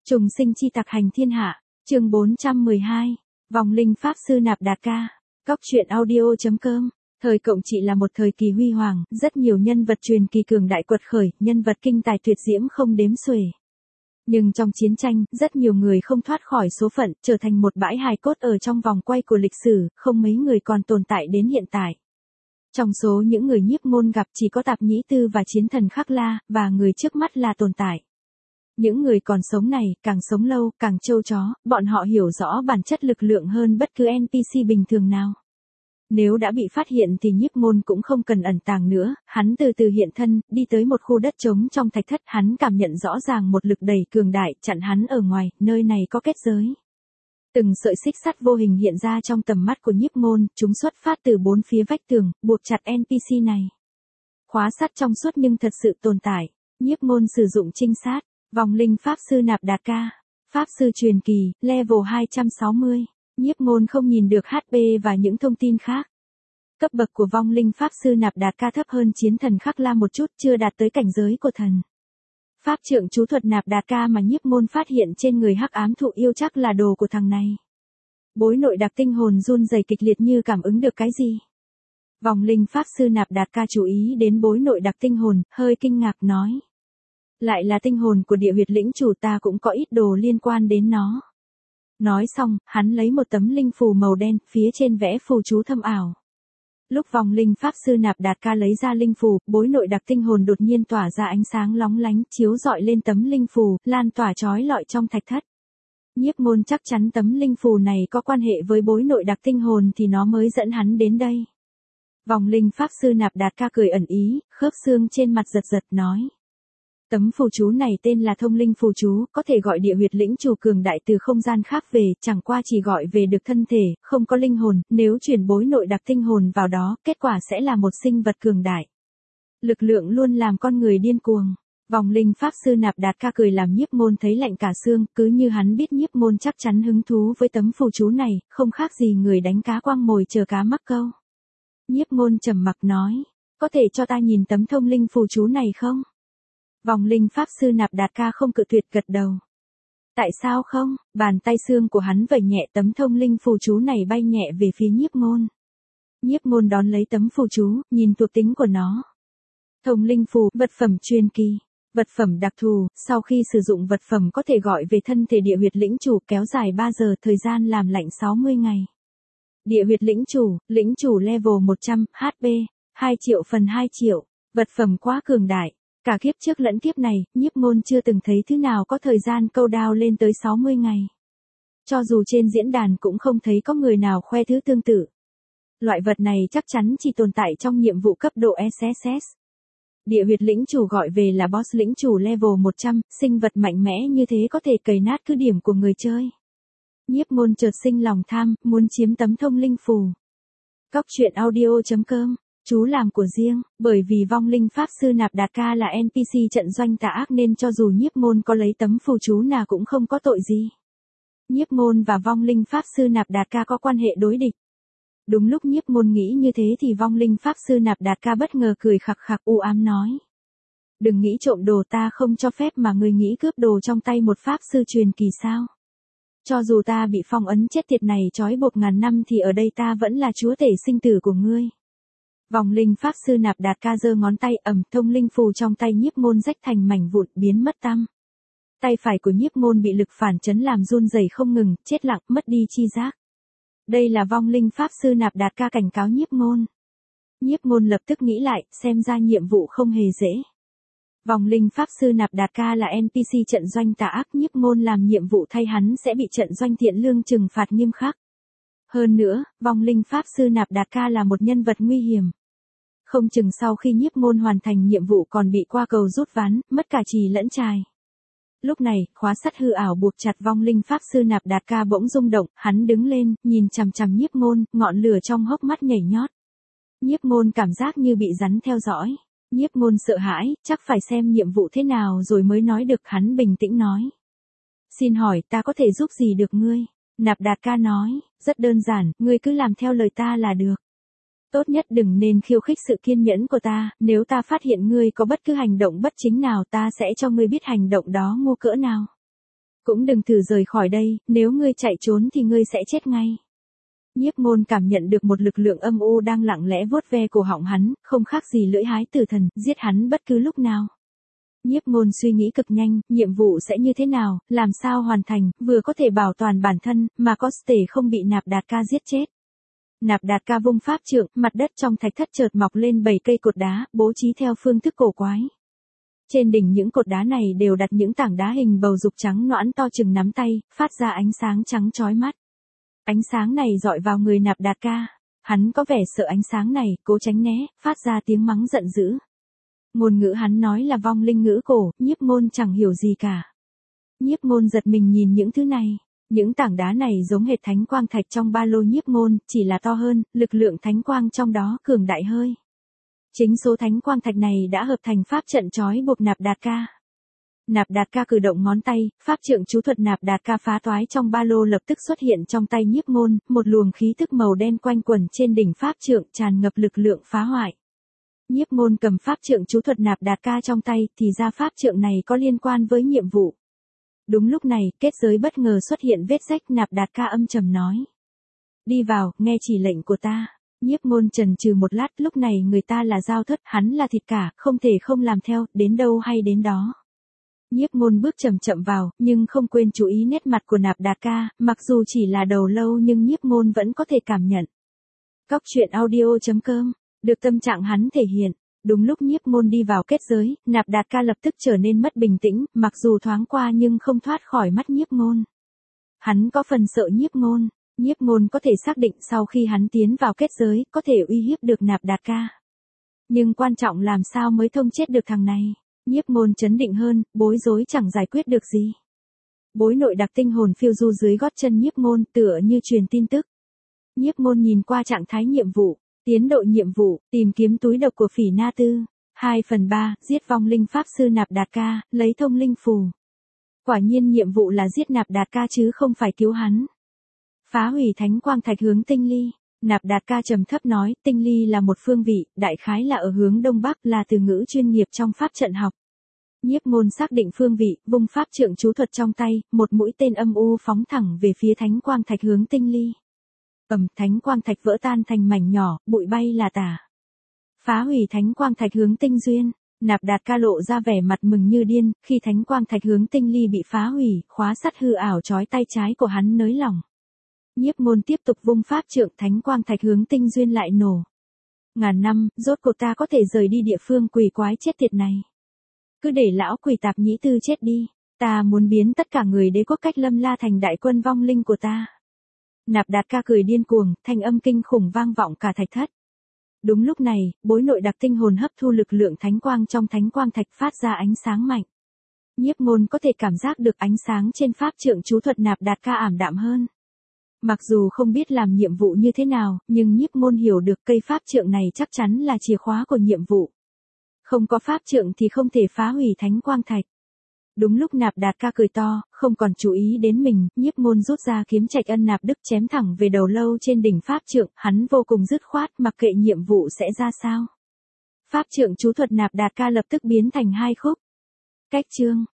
Trùng sinh chi tặc hành thiên hạ, chương 412, vòng linh pháp sư Nạp Đạt Ca, Cóc truyện audio.com. Thời Cộng Trị là một thời kỳ huy hoàng, rất nhiều nhân vật truyền kỳ cường đại quật khởi, nhân vật kinh tài tuyệt diễm không đếm xuể. Nhưng trong chiến tranh, rất nhiều người không thoát khỏi số phận, trở thành một bãi hài cốt ở trong vòng quay của lịch sử, không mấy người còn tồn tại đến hiện tại. Trong số những người Nhiếp Ngôn gặp chỉ có Tạp Nhĩ Tư và Chiến Thần Khắc La, và người trước mắt là tồn tại. Những người còn sống này, càng sống lâu, càng trâu chó, bọn họ hiểu rõ bản chất lực lượng hơn bất cứ NPC bình thường nào. Nếu đã bị phát hiện thì Nhiếp Ngôn cũng không cần ẩn tàng nữa, hắn từ từ hiện thân, đi tới một khu đất trống trong thạch thất, hắn cảm nhận rõ ràng một lực đẩy cường đại, chặn hắn ở ngoài, nơi này có kết giới. Từng sợi xích sắt vô hình hiện ra trong tầm mắt của Nhiếp Ngôn, chúng xuất phát từ bốn phía vách tường, buộc chặt NPC này. Khóa sắt trong suốt nhưng thật sự tồn tại. Nhiếp Ngôn sử dụng trinh sát, vòng linh pháp sư Nạp Đạt Ca, pháp sư truyền kỳ, level 260. Nhiếp Ngôn không nhìn được HP và những thông tin khác. Cấp bậc của vong linh pháp sư Nạp Đạt Ca thấp hơn Chiến Thần Khắc La một chút, chưa đạt tới cảnh giới của thần. Pháp trượng chú thuật Nạp Đạt Ca mà Nhiếp Ngôn phát hiện trên người Hắc Ám Thụ Yêu chắc là đồ của thằng này. Bối nội đặc tinh hồn run rẩy kịch liệt như cảm ứng được cái gì. Vòng linh pháp sư Nạp Đạt Ca chú ý đến bối nội đặc tinh hồn, hơi kinh ngạc nói. Lại là tinh hồn của địa huyệt lĩnh chủ, ta cũng có ít đồ liên quan đến nó. Nói xong, hắn lấy một tấm linh phù màu đen, phía trên vẽ phù chú thâm ảo. Lúc vòng linh pháp sư Nạp Đạt Ca lấy ra linh phù, bối nội đặc tinh hồn đột nhiên tỏa ra ánh sáng lóng lánh, chiếu rọi lên tấm linh phù, lan tỏa chói lọi trong thạch thất. Nhiếp Ngôn chắc chắn tấm linh phù này có quan hệ với bối nội đặc tinh hồn thì nó mới dẫn hắn đến đây. Vòng linh pháp sư Nạp Đạt Ca cười ẩn ý, khớp xương trên mặt giật giật nói. Tấm phù chú này tên là thông linh phù chú, có thể gọi địa huyệt lĩnh chủ cường đại từ không gian khác về, chẳng qua chỉ gọi về được thân thể, không có linh hồn, nếu chuyển bối nội đặc tinh hồn vào đó, kết quả sẽ là một sinh vật cường đại. Lực lượng luôn làm con người điên cuồng. Vòng linh pháp sư Nạp Đạt Ca cười làm Nhiếp Ngôn thấy lạnh cả xương, cứ như hắn biết Nhiếp Ngôn chắc chắn hứng thú với tấm phù chú này, không khác gì người đánh cá quăng mồi chờ cá mắc câu. Nhiếp Ngôn trầm mặc nói, có thể cho ta nhìn tấm thông linh phù chú này không? Vòng linh pháp sư Nạp Đạt Ca không cự tuyệt, gật đầu. Tại sao không? Bàn tay xương của hắn vẩy nhẹ, tấm thông linh phù chú này bay nhẹ về phía Nhiếp Ngôn. Nhiếp Ngôn đón lấy tấm phù chú, nhìn thuộc tính của nó. Thông linh phù, vật phẩm truyền kỳ, vật phẩm đặc thù, sau khi sử dụng vật phẩm có thể gọi về thân thể địa huyệt lĩnh chủ, kéo dài 3 giờ, thời gian làm lạnh 60 ngày. Địa huyệt lĩnh chủ level 100, HP 2 triệu phần 2 triệu, vật phẩm quá cường đại. Cả kiếp trước lẫn kiếp này, Nhiếp Ngôn chưa từng thấy thứ nào có thời gian câu đao lên tới 60 ngày. Cho dù trên diễn đàn cũng không thấy có người nào khoe thứ tương tự. Loại vật này chắc chắn chỉ tồn tại trong nhiệm vụ cấp độ SSS. Địa huyệt lĩnh chủ gọi về là boss lĩnh chủ level 100, sinh vật mạnh mẽ như thế có thể cày nát cứ điểm của người chơi. Nhiếp Ngôn chợt sinh lòng tham, muốn chiếm tấm thông linh phù. Cóc truyện audio.com. Chú làm của riêng, bởi vì vong linh pháp sư Nạp Đạt Ca là NPC trận doanh tà ác nên cho dù Nhiếp Ngôn có lấy tấm phù chú nào cũng không có tội gì. Nhiếp Ngôn và vong linh pháp sư Nạp Đạt Ca có quan hệ đối địch. Đúng lúc Nhiếp Ngôn nghĩ như thế thì vong linh pháp sư Nạp Đạt Ca bất ngờ cười khặc khặc u ám nói. Đừng nghĩ trộm đồ, ta không cho phép mà người nghĩ cướp đồ trong tay một pháp sư truyền kỳ sao. Cho dù ta bị phong ấn chết tiệt này trói buộc ngàn năm thì ở đây ta vẫn là chúa tể sinh tử của ngươi. Vòng linh pháp sư Nạp Đạt Ca giơ ngón tay, thông linh phù trong tay Nhiếp Ngôn rách thành mảnh vụn, biến mất tăm. Tay phải của Nhiếp Ngôn bị lực phản chấn làm run rẩy không ngừng, chết lặng, mất đi chi giác. Đây là vong linh pháp sư Nạp Đạt Ca cảnh cáo Nhiếp Ngôn. Nhiếp Ngôn lập tức nghĩ lại, xem ra nhiệm vụ không hề dễ. Vòng linh pháp sư Nạp Đạt Ca là NPC trận doanh tà ác, Nhiếp Ngôn làm nhiệm vụ thay hắn sẽ bị trận doanh thiện lương trừng phạt nghiêm khắc. Hơn nữa, vong linh pháp sư Nạp Đạt Ca là một nhân vật nguy hiểm. Không chừng sau khi Nhiếp Ngôn hoàn thành nhiệm vụ còn bị qua cầu rút ván, mất cả chì lẫn chài. Lúc này, khóa sắt hư ảo buộc chặt vong linh pháp sư Nạp Đạt Ca bỗng rung động, hắn đứng lên, nhìn chằm chằm Nhiếp Ngôn, ngọn lửa trong hốc mắt nhảy nhót. Nhiếp Ngôn cảm giác như bị rắn theo dõi. Nhiếp Ngôn sợ hãi, chắc phải xem nhiệm vụ thế nào rồi mới nói được, hắn bình tĩnh nói. Xin hỏi, ta có thể giúp gì được ngươi? Nạp Đạt Ca nói, rất đơn giản, ngươi cứ làm theo lời ta là được. Tốt nhất đừng nên khiêu khích sự kiên nhẫn của ta, nếu ta phát hiện ngươi có bất cứ hành động bất chính nào ta sẽ cho ngươi biết hành động đó ngu cỡ nào. Cũng đừng thử rời khỏi đây, nếu ngươi chạy trốn thì ngươi sẽ chết ngay. Nhiếp Môn cảm nhận được một lực lượng âm u đang lặng lẽ vuốt ve cổ họng hắn, không khác gì lưỡi hái tử thần, giết hắn bất cứ lúc nào. Nhiếp Môn suy nghĩ cực nhanh, nhiệm vụ sẽ như thế nào, làm sao hoàn thành, vừa có thể bảo toàn bản thân, mà có thể không bị Nạp Đạt Ca giết chết. Nạp Đạt Ca vung pháp trượng, mặt đất trong thạch thất chợt mọc lên 7 cây cột đá, bố trí theo phương thức cổ quái. Trên đỉnh những cột đá này đều đặt những tảng đá hình bầu dục trắng nõn to chừng nắm tay, phát ra ánh sáng trắng chói mắt. Ánh sáng này dọi vào người Nạp Đạt Ca. Hắn có vẻ sợ ánh sáng này, cố tránh né, phát ra tiếng mắng giận dữ. Ngôn ngữ hắn nói là vong linh ngữ cổ, Nhiếp Môn chẳng hiểu gì cả. Nhiếp Môn giật mình nhìn những thứ này. Những tảng đá này giống hệt thánh quang thạch trong ba lô Nhiếp Môn, chỉ là to hơn, lực lượng thánh quang trong đó cường đại hơi. Chính số thánh quang thạch này đã hợp thành pháp trận trói buộc Nạp Đạt Ca. Nạp Đạt Ca cử động ngón tay, pháp trượng chú thuật Nạp Đạt Ca phá toái trong ba lô lập tức xuất hiện trong tay Nhiếp Môn, một luồng khí tức màu đen quanh quẩn trên đỉnh pháp trượng tràn ngập lực lượng phá hoại. Nhiếp Môn cầm pháp trượng chú thuật Nạp Đạt Ca trong tay, thì ra pháp trượng này có liên quan với nhiệm vụ. Đúng lúc này, kết giới bất ngờ xuất hiện vết rách, Nạp Đạt Ca âm trầm nói. Đi vào, nghe chỉ lệnh của ta. Nhiếp Môn chần chừ một lát, lúc này người ta là Giao Thất, hắn là thịt cả, không thể không làm theo, đến đâu hay đến đó. Nhiếp Môn bước chậm chậm vào, nhưng không quên chú ý nét mặt của Nạp Đạt Ca, mặc dù chỉ là đầu lâu nhưng Nhiếp Môn vẫn có thể cảm nhận. Cóc truyện audio.com, được tâm trạng hắn thể hiện. Đúng lúc Nhiếp Môn đi vào kết giới, Nạp Đạt Ca lập tức trở nên mất bình tĩnh, mặc dù thoáng qua nhưng không thoát khỏi mắt Nhiếp Môn. Hắn có phần sợ Nhiếp Môn. Nhiếp Môn có thể xác định sau khi hắn tiến vào kết giới, có thể uy hiếp được Nạp Đạt Ca. Nhưng quan trọng làm sao mới thông chết được thằng này. Nhiếp Môn trấn định hơn, bối rối chẳng giải quyết được gì. Bối nội đặc tinh hồn phiêu du dưới gót chân Nhiếp Môn, tựa như truyền tin tức. Nhiếp Môn nhìn qua trạng thái nhiệm vụ, tiến độ nhiệm vụ, tìm kiếm túi độc của Phỉ Na Tư. 2/3, giết vong linh pháp sư Nạp Đạt Ca, lấy thông linh phù. Quả nhiên nhiệm vụ là giết Nạp Đạt Ca chứ không phải cứu hắn. Phá hủy thánh quang thạch hướng tinh ly. Nạp Đạt Ca trầm thấp nói, tinh ly là một phương vị, đại khái là ở hướng đông bắc, là từ ngữ chuyên nghiệp trong pháp trận học. Nhiếp Môn xác định phương vị, vung pháp trượng chú thuật trong tay, một mũi tên âm u phóng thẳng về phía thánh quang thạch hướng tinh ly. Thánh quang thạch vỡ tan thành mảnh nhỏ, bụi bay là tả. Phá hủy thánh quang thạch hướng tinh duyên. Nạp Đạt Ca lộ ra vẻ mặt mừng như điên, khi thánh quang thạch hướng tinh ly bị phá hủy, khóa sắt hư ảo trói tay trái của hắn nới lỏng. Nhiếp Môn tiếp tục vung pháp trượng, thánh quang thạch hướng tinh duyên lại nổ. Ngàn năm, rốt cuộc ta có thể rời đi địa phương quỷ quái chết tiệt này. Cứ để lão quỷ tạp nhĩ tư chết đi, ta muốn biến tất cả người đế quốc cách Lâm La thành đại quân vong linh của ta. Nạp Đạt Ca cười điên cuồng, thanh âm kinh khủng vang vọng cả thạch thất. Đúng lúc này, bối nội đặc tinh hồn hấp thu lực lượng thánh quang trong thánh quang thạch phát ra ánh sáng mạnh. Nhiếp Môn có thể cảm giác được ánh sáng trên pháp trượng chú thuật Nạp Đạt Ca ảm đạm hơn. Mặc dù không biết làm nhiệm vụ như thế nào, nhưng Nhiếp Môn hiểu được cây pháp trượng này chắc chắn là chìa khóa của nhiệm vụ. Không có pháp trượng thì không thể phá hủy thánh quang thạch. Đúng lúc Nạp Đạt Ca cười to, không còn chú ý đến mình, Nhiếp Môn rút ra kiếm Trạch Ân Nạp Đức chém thẳng về đầu lâu trên đỉnh pháp trượng, hắn vô cùng dứt khoát, mặc kệ nhiệm vụ sẽ ra sao. Pháp trượng chú thuật Nạp Đạt Ca lập tức biến thành hai khúc. Cách chương